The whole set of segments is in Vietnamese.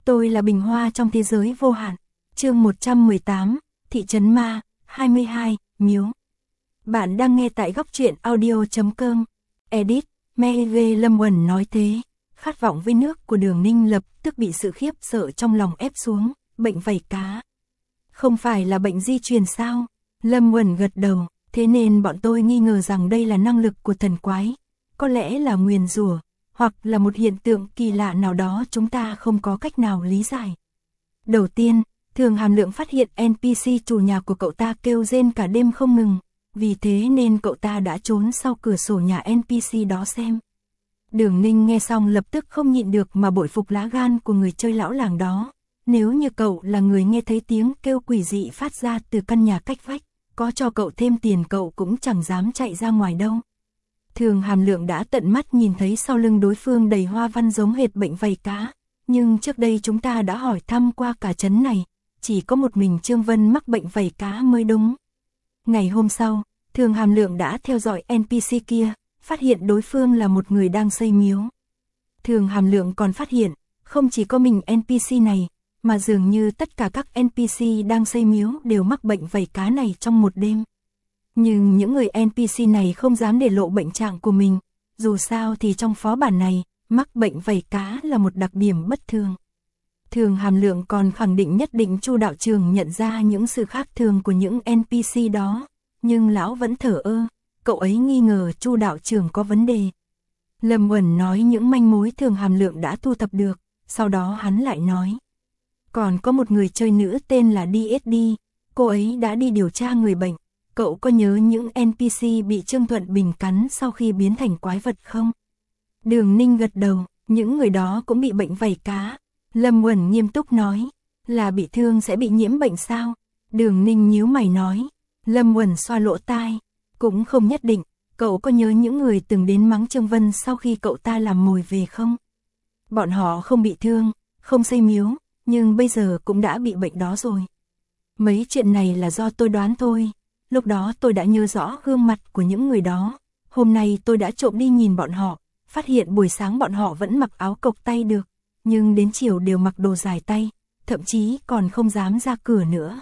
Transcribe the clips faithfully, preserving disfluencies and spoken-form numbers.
Tôi là bình hoa trong thế giới vô hạn. Chương một trăm mười tám, Thị trấn ma, hai mươi hai, Miếu. Bạn đang nghe tại góc truyện audio chấm com. Edit, Mê Lâm Uẩn nói thế. Khát vọng với nước của Đường Ninh lập tức bị sự khiếp sợ trong lòng ép xuống. Bệnh vảy cá. Không phải là bệnh di truyền sao? Lâm Uẩn gật đầu. Thế nên bọn tôi nghi ngờ rằng đây là năng lực của thần quái. Có lẽ là nguyền rủa, hoặc là một hiện tượng kỳ lạ nào đó chúng ta không có cách nào lý giải. Đầu tiên, Thường Hàm Lượng phát hiện en pê xê chủ nhà của cậu ta kêu rên cả đêm không ngừng, vì thế nên cậu ta đã trốn sau cửa sổ nhà en pê xê đó xem. Đường Ninh nghe xong lập tức không nhịn được mà bội phục lá gan của người chơi lão làng đó. Nếu như cậu là người nghe thấy tiếng kêu quỷ dị phát ra từ căn nhà cách vách, có cho cậu thêm tiền cậu cũng chẳng dám chạy ra ngoài đâu. Thường Hàm Lượng đã tận mắt nhìn thấy sau lưng đối phương đầy hoa văn giống hệt bệnh vảy cá, nhưng trước đây chúng ta đã hỏi thăm qua cả trấn này, chỉ có một mình Trương Vân mắc bệnh vảy cá mới đúng. Ngày hôm sau, Thường Hàm Lượng đã theo dõi en pê xê kia, phát hiện đối phương là một người đang xây miếu. Thường Hàm Lượng còn phát hiện, không chỉ có mình en pê xê này, mà dường như tất cả các en pê xê đang xây miếu đều mắc bệnh vảy cá này trong một đêm. Nhưng những người en pê xê này không dám để lộ bệnh trạng của mình, dù sao thì trong phó bản này, mắc bệnh vảy cá là một đặc điểm bất thường. Thường Hàm Lượng còn khẳng định nhất định Chu đạo trưởng nhận ra những sự khác thường của những en pê xê đó, nhưng lão vẫn thở ơ, cậu ấy nghi ngờ Chu đạo trưởng có vấn đề. Lâm Uẩn nói những manh mối Thường Hàm Lượng đã thu thập được, sau đó hắn lại nói. Còn có một người chơi nữ tên là đê ét đê, cô ấy đã đi điều tra người bệnh. Cậu có nhớ những en pê xê bị Trương Thuận Bình cắn sau khi biến thành quái vật không? Đường Ninh gật đầu, những người đó cũng bị bệnh vảy cá. Lâm Uẩn nghiêm túc nói, là bị thương sẽ bị nhiễm bệnh sao? Đường Ninh nhíu mày nói. Lâm Uẩn xoa lỗ tai, cũng không nhất định. Cậu có nhớ những người từng đến mắng Trương Vân sau khi cậu ta làm mồi về không? Bọn họ không bị thương, không xây miếu, nhưng bây giờ cũng đã bị bệnh đó rồi. Mấy chuyện này là do tôi đoán thôi. Lúc đó tôi đã nhớ rõ gương mặt của những người đó. Hôm nay tôi đã trộm đi nhìn bọn họ, phát hiện buổi sáng bọn họ vẫn mặc áo cộc tay được, nhưng đến chiều đều mặc đồ dài tay, thậm chí còn không dám ra cửa nữa.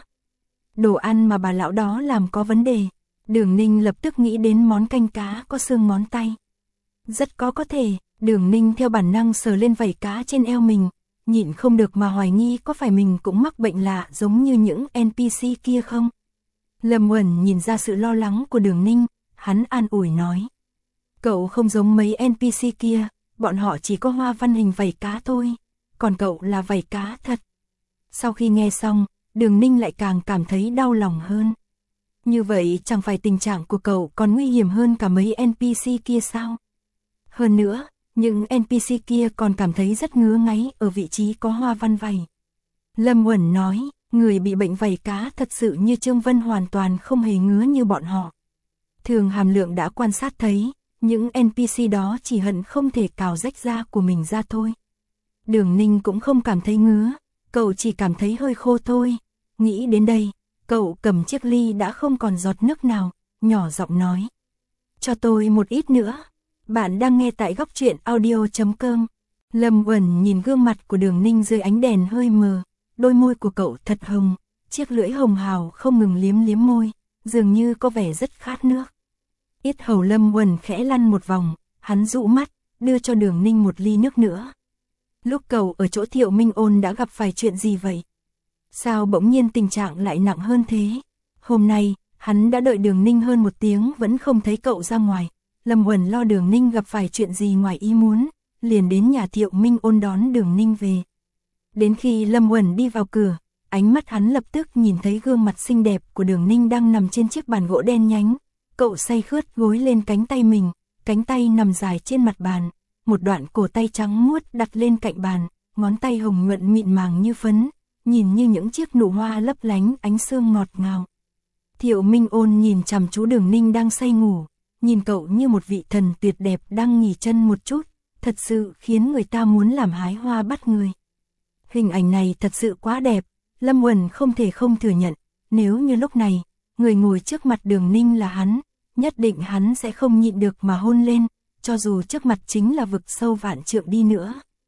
Đồ ăn mà bà lão đó làm có vấn đề. Đường Ninh lập tức nghĩ đến món canh cá có xương ngón tay. Rất có có thể. Đường Ninh theo bản năng sờ lên vảy cá trên eo mình, nhịn không được mà hoài nghi có phải mình cũng mắc bệnh lạ giống như những en pê xê kia không. Lâm Uẩn nhìn ra sự lo lắng của Đường Ninh, hắn an ủi nói. Cậu không giống mấy en pê xê kia, bọn họ chỉ có hoa văn hình vảy cá thôi, còn cậu là vảy cá thật. Sau khi nghe xong, Đường Ninh lại càng cảm thấy đau lòng hơn. Như vậy chẳng phải tình trạng của cậu còn nguy hiểm hơn cả mấy en pê xê kia sao? Hơn nữa, những en pê xê kia còn cảm thấy rất ngứa ngáy ở vị trí có hoa văn vảy. Lâm Uẩn nói. Người bị bệnh vảy cá thật sự như Trương Vân hoàn toàn không hề ngứa như bọn họ. Thường Hàm Lượng đã quan sát thấy, những en pê xê đó chỉ hận không thể cào rách da của mình ra thôi. Đường Ninh cũng không cảm thấy ngứa, cậu chỉ cảm thấy hơi khô thôi. Nghĩ đến đây, cậu cầm chiếc ly đã không còn giọt nước nào, nhỏ giọng nói. Cho tôi một ít nữa. Bạn đang nghe tại góc truyện audio chấm com. Lâm Uẩn nhìn gương mặt của Đường Ninh dưới ánh đèn hơi mờ. Đôi môi của cậu thật hồng, chiếc lưỡi hồng hào không ngừng liếm liếm môi, dường như có vẻ rất khát nước. Yết hầu Lâm Uẩn khẽ lăn một vòng, hắn dụ mắt, đưa cho Đường Ninh một ly nước nữa. Lúc cậu ở chỗ Thiệu Minh Ôn đã gặp phải chuyện gì vậy? Sao bỗng nhiên tình trạng lại nặng hơn thế? Hôm nay, hắn đã đợi Đường Ninh hơn một tiếng vẫn không thấy cậu ra ngoài. Lâm Uẩn lo Đường Ninh gặp phải chuyện gì ngoài ý muốn, liền đến nhà Thiệu Minh Ôn đón Đường Ninh về. Đến khi Lâm Uẩn đi vào cửa, ánh mắt hắn lập tức nhìn thấy gương mặt xinh đẹp của Đường Ninh đang nằm trên chiếc bàn gỗ đen nhánh. Cậu say khướt gối lên cánh tay mình, cánh tay nằm dài trên mặt bàn, một đoạn cổ tay trắng muốt đặt lên cạnh bàn, ngón tay hồng nhuận mịn màng như phấn, nhìn như những chiếc nụ hoa lấp lánh ánh sương ngọt ngào. Thiệu Minh Ôn nhìn chằm chú Đường Ninh đang say ngủ, nhìn cậu như một vị thần tuyệt đẹp đang nghỉ chân một chút, thật sự khiến người ta muốn làm hái hoa bắt người. Hình ảnh này thật sự quá đẹp, Lâm Uẩn không thể không thừa nhận, nếu như lúc này, người ngồi trước mặt Đường Ninh là hắn, nhất định hắn sẽ không nhịn được mà hôn lên, cho dù trước mặt chính là vực sâu vạn trượng đi nữa.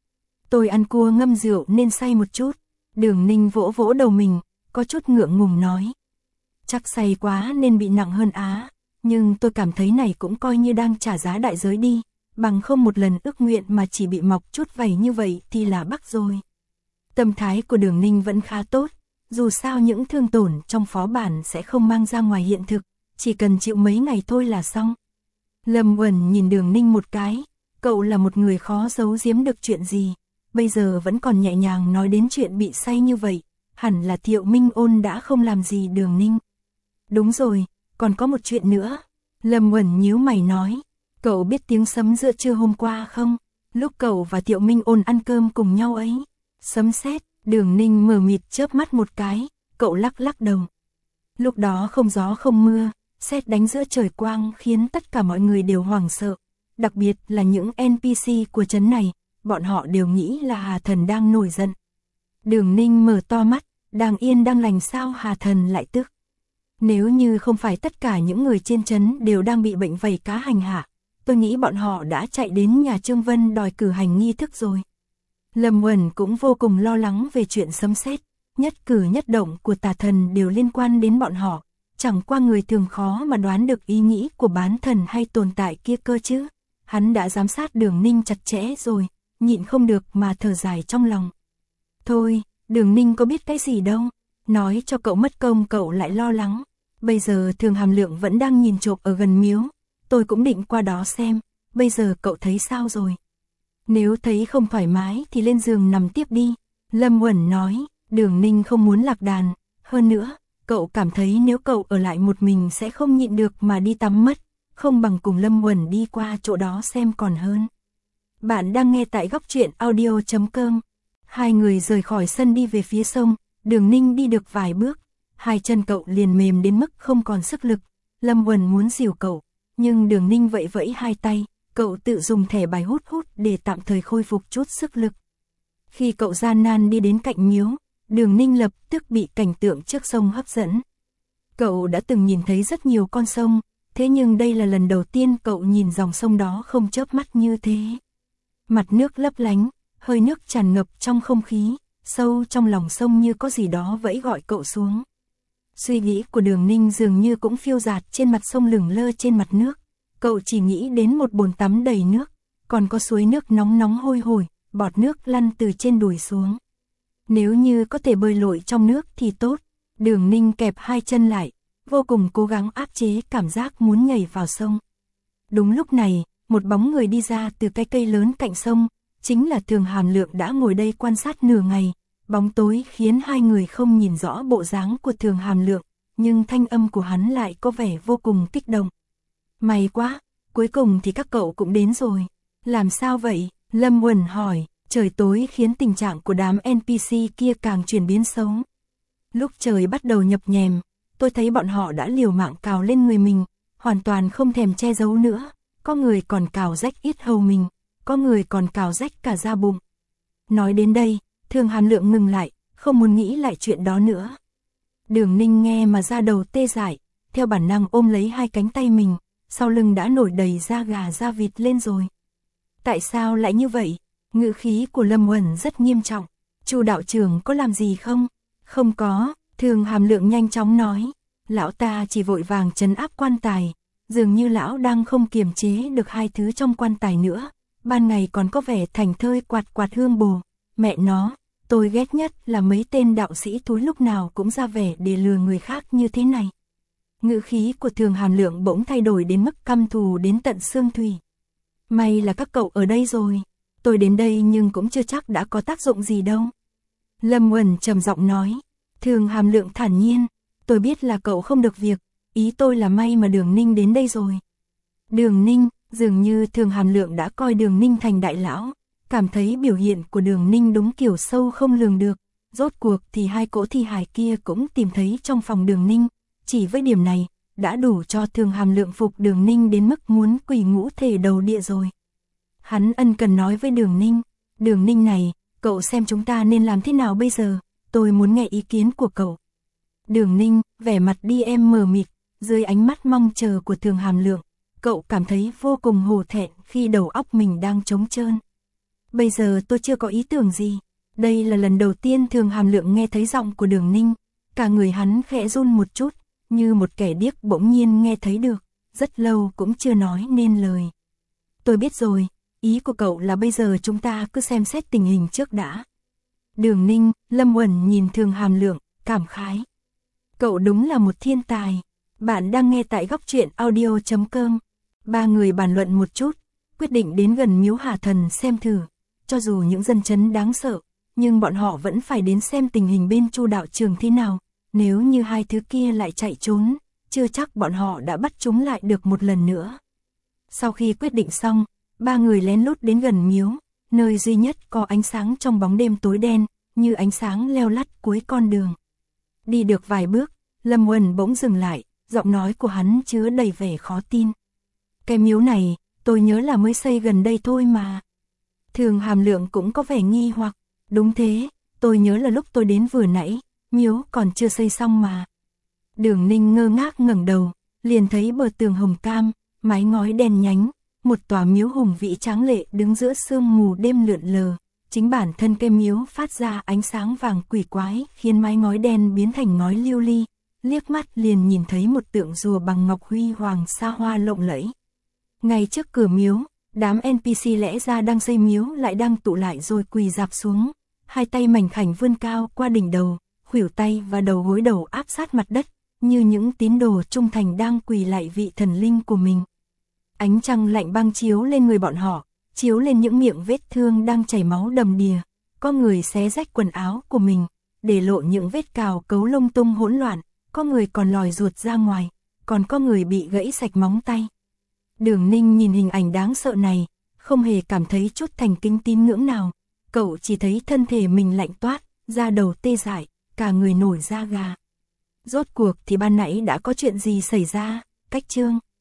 Tôi ăn cua ngâm rượu nên say một chút. Đường Ninh vỗ vỗ đầu mình, có chút ngượng ngùng nói. Chắc say quá nên bị nặng hơn á, nhưng tôi cảm thấy này cũng coi như đang trả giá đại giới đi, bằng không một lần ước nguyện mà chỉ bị mọc chút vảy như vậy thì là bắc rồi. Tâm thái của Đường Ninh vẫn khá tốt, dù sao những thương tổn trong phó bản sẽ không mang ra ngoài hiện thực, chỉ cần chịu mấy ngày thôi là xong. Lâm Uẩn nhìn Đường Ninh một cái, cậu là một người khó giấu giếm được chuyện gì, bây giờ vẫn còn nhẹ nhàng nói đến chuyện bị say như vậy, hẳn là Thiệu Minh Ôn đã không làm gì Đường Ninh. Đúng rồi, còn có một chuyện nữa. Lâm Uẩn nhíu mày nói, cậu biết tiếng sấm giữa trưa hôm qua không? Lúc cậu và Thiệu Minh Ôn ăn cơm cùng nhau ấy. Sấm sét. Đường Ninh mờ mịt chớp mắt một cái, cậu lắc lắc đầu. Lúc đó không gió không mưa, sét đánh giữa trời quang khiến tất cả mọi người đều hoảng sợ, đặc biệt là những en pê xê của trấn này, bọn họ đều nghĩ là Hà Thần đang nổi giận. Đường Ninh mở to mắt, đang yên đang lành sao Hà Thần lại tức. Nếu như không phải tất cả những người trên trấn đều đang bị bệnh vảy cá hành hạ, tôi nghĩ bọn họ đã chạy đến nhà Trương Vân đòi cử hành nghi thức rồi. Lâm Uẩn cũng vô cùng lo lắng về chuyện sấm sét, nhất cử nhất động của tà thần đều liên quan đến bọn họ, chẳng qua người thường khó mà đoán được ý nghĩ của bán thần hay tồn tại kia cơ chứ. Hắn đã giám sát Đường Ninh chặt chẽ rồi, nhịn không được mà thở dài trong lòng. Thôi, Đường Ninh có biết cái gì đâu, nói cho cậu mất công cậu lại lo lắng. Bây giờ Thường Hàm Lượng vẫn đang nhìn trộm ở gần miếu, tôi cũng định qua đó xem, bây giờ cậu thấy sao rồi? Nếu thấy không thoải mái thì lên giường nằm tiếp đi. Lâm Uẩn nói, Đường Ninh không muốn lạc đàn, hơn nữa, cậu cảm thấy nếu cậu ở lại một mình sẽ không nhịn được mà đi tắm mất, không bằng cùng Lâm Uẩn đi qua chỗ đó xem còn hơn. Bạn đang nghe tại góc truyện audio chấm com. Hai người rời khỏi sân đi về phía sông, Đường Ninh đi được vài bước, hai chân cậu liền mềm đến mức không còn sức lực. Lâm Uẩn muốn dìu cậu, nhưng Đường Ninh vẫy vẫy hai tay, cậu tự dùng thẻ bài hút hút để tạm thời khôi phục chút sức lực. Khi cậu gian nan đi đến cạnh miếu, Đường Ninh lập tức bị cảnh tượng trước sông hấp dẫn. Cậu đã từng nhìn thấy rất nhiều con sông, thế nhưng đây là lần đầu tiên cậu nhìn dòng sông đó không chớp mắt như thế. Mặt nước lấp lánh, hơi nước tràn ngập trong không khí, sâu trong lòng sông như có gì đó vẫy gọi cậu xuống. Suy nghĩ của Đường Ninh dường như cũng phiêu dạt trên mặt sông lửng lơ trên mặt nước. Cậu chỉ nghĩ đến một bồn tắm đầy nước, còn có suối nước nóng nóng hôi hổi, bọt nước lăn từ trên đùi xuống. Nếu như có thể bơi lội trong nước thì tốt. Đường Ninh kẹp hai chân lại, vô cùng cố gắng áp chế cảm giác muốn nhảy vào sông. Đúng lúc này, một bóng người đi ra từ cái cây lớn cạnh sông, chính là Thường Hàm Lượng đã ngồi đây quan sát nửa ngày. Bóng tối khiến hai người không nhìn rõ bộ dáng của Thường Hàm Lượng, nhưng thanh âm của hắn lại có vẻ vô cùng kích động. May quá, cuối cùng thì các cậu cũng đến rồi. Làm sao vậy? Lâm Uẩn hỏi. Trời tối khiến tình trạng của đám en pê xê kia càng chuyển biến xấu. Lúc trời bắt đầu nhập nhèm, tôi thấy bọn họ đã liều mạng cào lên người mình, hoàn toàn không thèm che giấu nữa. Có người còn cào rách yết hầu mình, có người còn cào rách cả da bụng. Nói đến đây, Thường Hàm Lượng ngừng lại, không muốn nghĩ lại chuyện đó nữa. Đường Ninh nghe mà da đầu tê dại, theo bản năng ôm lấy hai cánh tay mình, sau lưng đã nổi đầy da gà da vịt lên rồi. Tại sao lại như vậy? Ngữ khí của Lâm Uẩn rất nghiêm trọng. Chu đạo trưởng có làm gì không? Không có, Thường Hàm Lượng nhanh chóng nói. Lão ta chỉ vội vàng trấn áp quan tài, dường như lão đang không kiềm chế được hai thứ trong quan tài nữa. Ban ngày còn có vẻ thành thơi quạt quạt hương bồ. Mẹ nó, tôi ghét nhất là mấy tên đạo sĩ thúi lúc nào cũng ra vẻ để lừa người khác như thế này. Ngữ khí của Thường Hàm Lượng bỗng thay đổi đến mức căm thù đến tận xương thủy. May là các cậu ở đây rồi. Tôi đến đây nhưng cũng chưa chắc đã có tác dụng gì đâu. Lâm Uẩn trầm giọng nói. Thường Hàm Lượng thản nhiên. Tôi biết là cậu không được việc. Ý tôi là may mà Đường Ninh đến đây rồi. Đường Ninh, dường như Thường Hàm Lượng đã coi Đường Ninh thành đại lão. Cảm thấy biểu hiện của Đường Ninh đúng kiểu sâu không lường được. Rốt cuộc thì hai cỗ thi hài kia cũng tìm thấy trong phòng Đường Ninh. Chỉ với điểm này, đã đủ cho Thường Hàm Lượng phục Đường Ninh đến mức muốn quỳ ngũ thể đầu địa rồi. Hắn ân cần nói với Đường Ninh. Đường Ninh này, cậu xem chúng ta nên làm thế nào bây giờ, tôi muốn nghe ý kiến của cậu. Đường Ninh, vẻ mặt đi em mờ mịt, dưới ánh mắt mong chờ của Thường Hàm Lượng, cậu cảm thấy vô cùng hổ thẹn khi đầu óc mình đang trống trơn. Bây giờ tôi chưa có ý tưởng gì. Đây là lần đầu tiên Thường Hàm Lượng nghe thấy giọng của Đường Ninh. Cả người hắn khẽ run một chút, như một kẻ điếc bỗng nhiên nghe thấy được. Rất lâu cũng chưa nói nên lời. Tôi biết rồi, ý của cậu là bây giờ chúng ta cứ xem xét tình hình trước đã. Đường Ninh, Lâm Uẩn nhìn Thường Hàm Lượng, cảm khái. Cậu đúng là một thiên tài. Bạn đang nghe tại góc truyện audio chấm com. Ba người bàn luận một chút, quyết định đến gần miếu Hà Thần xem thử. Cho dù những dân chấn đáng sợ, nhưng bọn họ vẫn phải đến xem tình hình bên Chu đạo trường thế nào. Nếu như hai thứ kia lại chạy trốn, chưa chắc bọn họ đã bắt chúng lại được một lần nữa. Sau khi quyết định xong, ba người lén lút đến gần miếu, nơi duy nhất có ánh sáng trong bóng đêm tối đen, như ánh sáng leo lắt cuối con đường. Đi được vài bước, Lâm Uẩn bỗng dừng lại, giọng nói của hắn chứa đầy vẻ khó tin. Cái miếu này, tôi nhớ là mới xây gần đây thôi mà. Thường Hàm Lượng cũng có vẻ nghi hoặc, đúng thế, tôi nhớ là lúc tôi đến vừa nãy, miếu còn chưa xây xong mà. Đường Ninh ngơ ngác ngẩng đầu, liền thấy bờ tường hồng cam, mái ngói đen nhánh, một tòa miếu hùng vĩ tráng lệ đứng giữa sương mù đêm lượn lờ. Chính bản thân cây miếu phát ra ánh sáng vàng quỷ quái, khiến mái ngói đen biến thành ngói lưu ly, liếc mắt liền nhìn thấy một tượng rùa bằng ngọc huy hoàng xa hoa lộng lẫy. Ngay trước cửa miếu, đám en pê xê lẽ ra đang xây miếu lại đang tụ lại rồi quỳ rạp xuống, hai tay mảnh khảnh vươn cao qua đỉnh đầu, khuỷu tay và đầu gối đầu áp sát mặt đất, như những tín đồ trung thành đang quỳ lại vị thần linh của mình. Ánh trăng lạnh băng chiếu lên người bọn họ, chiếu lên những miệng vết thương đang chảy máu đầm đìa, có người xé rách quần áo của mình, để lộ những vết cào cấu lung tung hỗn loạn, có người còn lòi ruột ra ngoài, còn có người bị gãy sạch móng tay. Đường Ninh nhìn hình ảnh đáng sợ này, không hề cảm thấy chút thành kính tín ngưỡng nào, cậu chỉ thấy thân thể mình lạnh toát, da đầu tê dại, cả người nổi da gà. Rốt cuộc thì ban nãy đã có chuyện gì xảy ra? Cách chương